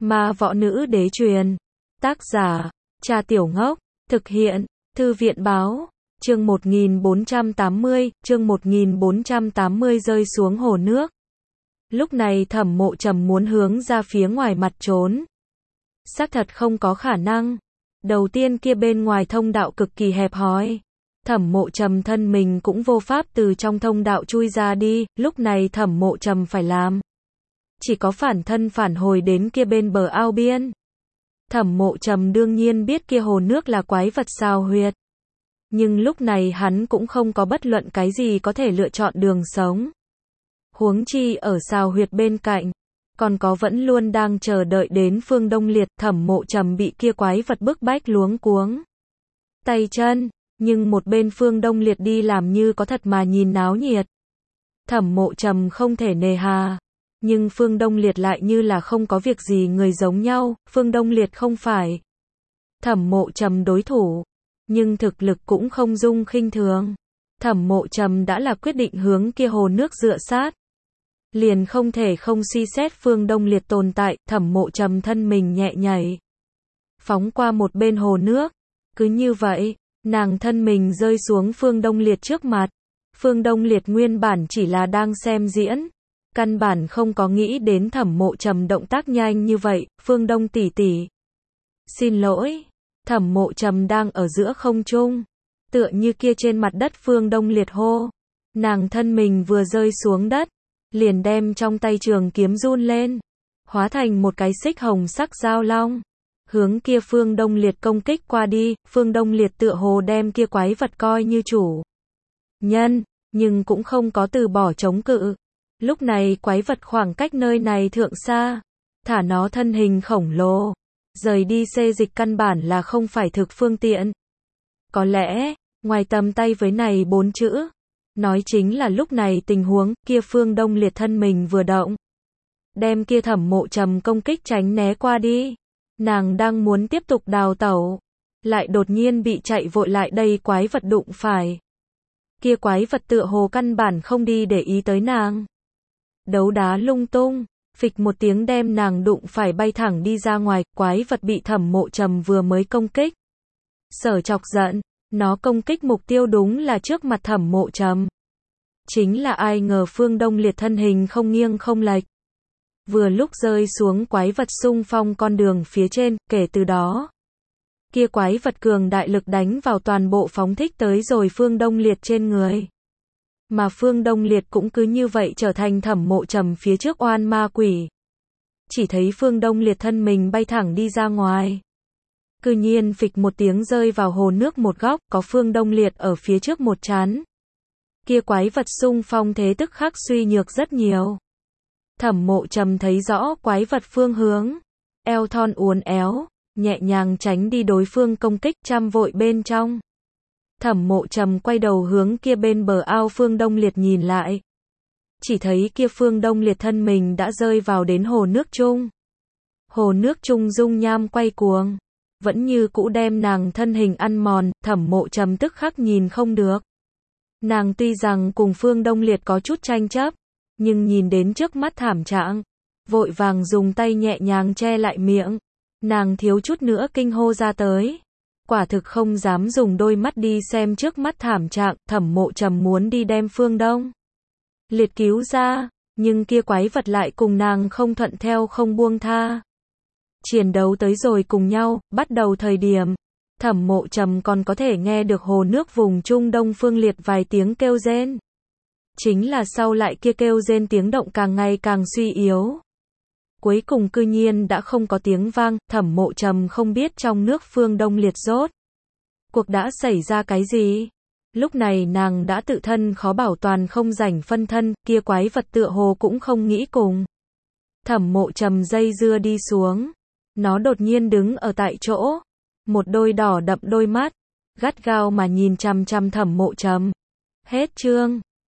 Ma võ nữ đế truyền. Tác giả, Trà Tiểu Ngốc. Thực hiện, Thư viện báo. Chương 1480 rơi xuống hồ nước. Lúc này Thẩm Mộ Trầm muốn hướng ra phía ngoài mặt trốn. Xác thật không có khả năng. Đầu tiên kia bên ngoài thông đạo cực kỳ hẹp hòi. Thẩm Mộ Trầm thân mình cũng vô pháp từ trong thông đạo chui ra đi, lúc này Thẩm Mộ Trầm phải làm. Chỉ có phản thân phản hồi đến kia bên bờ ao biên. Thẩm Mộ Trầm đương nhiên biết kia hồ nước là quái vật xào huyệt. Nhưng lúc này hắn cũng không có bất luận cái gì có thể lựa chọn đường sống. Huống chi ở xào huyệt bên cạnh, còn có vẫn luôn đang chờ đợi đến Phương Đông Liệt. Thẩm Mộ Trầm bị kia quái vật bức bách luống cuống tay chân, nhưng một bên Phương Đông Liệt đi làm như có thật mà nhìn náo nhiệt. Thẩm Mộ Trầm không thể nề hà, nhưng Phương Đông Liệt lại như là không có việc gì người giống nhau. Phương Đông Liệt không phải Thẩm Mộ Trầm đối thủ, nhưng thực lực cũng không dung khinh thường. Thẩm Mộ Trầm đã là quyết định hướng kia hồ nước dựa sát, liền không thể không suy xét Phương Đông Liệt tồn tại. Thẩm Mộ Trầm thân mình nhẹ nhảy, phóng qua một bên hồ nước. Cứ như vậy, nàng thân mình rơi xuống Phương Đông Liệt trước mặt. Phương Đông Liệt nguyên bản chỉ là đang xem diễn, căn bản không có nghĩ đến Thẩm Mộ Trầm động tác nhanh như vậy. Phương Đông tỷ tỷ, xin lỗi. Thẩm Mộ Trầm đang ở giữa không trung, tựa như kia trên mặt đất Phương Đông Liệt hô. Nàng thân mình vừa rơi xuống đất, liền đem trong tay trường kiếm run lên, hóa thành một cái xích hồng sắc dao long, hướng kia Phương Đông Liệt công kích qua đi. Phương Đông Liệt tựa hồ đem kia quái vật coi như chủ nhân, nhưng cũng không có từ bỏ chống cự. Lúc này quái vật khoảng cách nơi này thượng xa, thả nó thân hình khổng lồ, rời đi xê dịch căn bản là không phải thực phương tiện. Có lẽ, ngoài tầm tay với này 4 chữ, nói chính là lúc này tình huống. Kia Phương Đông Liệt thân mình vừa động, đem kia Thẩm Mộ Trầm công kích tránh né qua đi. Nàng đang muốn tiếp tục đào tẩu, lại đột nhiên bị chạy vội lại đây quái vật đụng phải. Kia quái vật tựa hồ căn bản không đi để ý tới nàng, đấu đá lung tung, phịch một tiếng đem nàng đụng phải bay thẳng đi ra ngoài. Quái vật bị Thẩm Mộ Trầm vừa mới công kích sở chọc giận, nó công kích mục tiêu đúng là trước mặt Thẩm Mộ Trầm. Chính là ai ngờ Phương Đông Liệt thân hình không nghiêng không lệch, vừa lúc rơi xuống quái vật xung phong con đường phía trên. Kể từ đó, kia quái vật cường đại lực đánh vào toàn bộ phóng thích tới rồi Phương Đông Liệt trên người. Mà Phương Đông Liệt cũng cứ như vậy trở thành Thẩm Mộ Trầm phía trước oan ma quỷ. Chỉ thấy Phương Đông Liệt thân mình bay thẳng đi ra ngoài, cư nhiên phịch một tiếng rơi vào hồ nước một góc, có Phương Đông Liệt ở phía trước một chán. Kia quái vật xung phong thế tức khắc suy nhược rất nhiều. Thẩm Mộ Trầm thấy rõ quái vật phương hướng, eo thon uốn éo, nhẹ nhàng tránh đi đối phương công kích. Trăm vội bên trong, Thẩm Mộ Trầm quay đầu hướng kia bên bờ ao Phương Đông Liệt nhìn lại. Chỉ thấy kia Phương Đông Liệt thân mình đã rơi vào đến hồ nước chung. Hồ nước chung dung nham quay cuồng, vẫn như cũ đem nàng thân hình ăn mòn. Thẩm Mộ Trầm tức khắc nhìn không được. Nàng tuy rằng cùng Phương Đông Liệt có chút tranh chấp, nhưng nhìn đến trước mắt thảm trạng, vội vàng dùng tay nhẹ nhàng che lại miệng. Nàng thiếu chút nữa kinh hô ra tới. Quả thực không dám dùng đôi mắt đi xem trước mắt thảm trạng. Thẩm Mộ Trầm muốn đi đem Phương Đông Liệt cứu ra, nhưng kia quái vật lại cùng nàng không thuận theo không buông tha. Chiến đấu tới rồi cùng nhau, bắt đầu thời điểm, Thẩm Mộ Trầm còn có thể nghe được hồ nước vùng Trung Đông Phương Liệt vài tiếng kêu rên. Chính là sau lại kia kêu rên tiếng động càng ngày càng suy yếu. Cuối cùng cư nhiên đã không có tiếng vang. Thẩm Mộ Trầm không biết trong nước Phương Đông Liệt rốt cuộc đã xảy ra cái gì. Lúc này nàng đã tự thân khó bảo toàn không rảnh phân thân. Kia quái vật tựa hồ cũng không nghĩ cùng Thẩm Mộ Trầm dây dưa đi xuống. Nó đột nhiên đứng ở tại chỗ, một đôi đỏ đậm đôi mắt gắt gao mà nhìn chằm chằm Thẩm Mộ Trầm. Hết chương.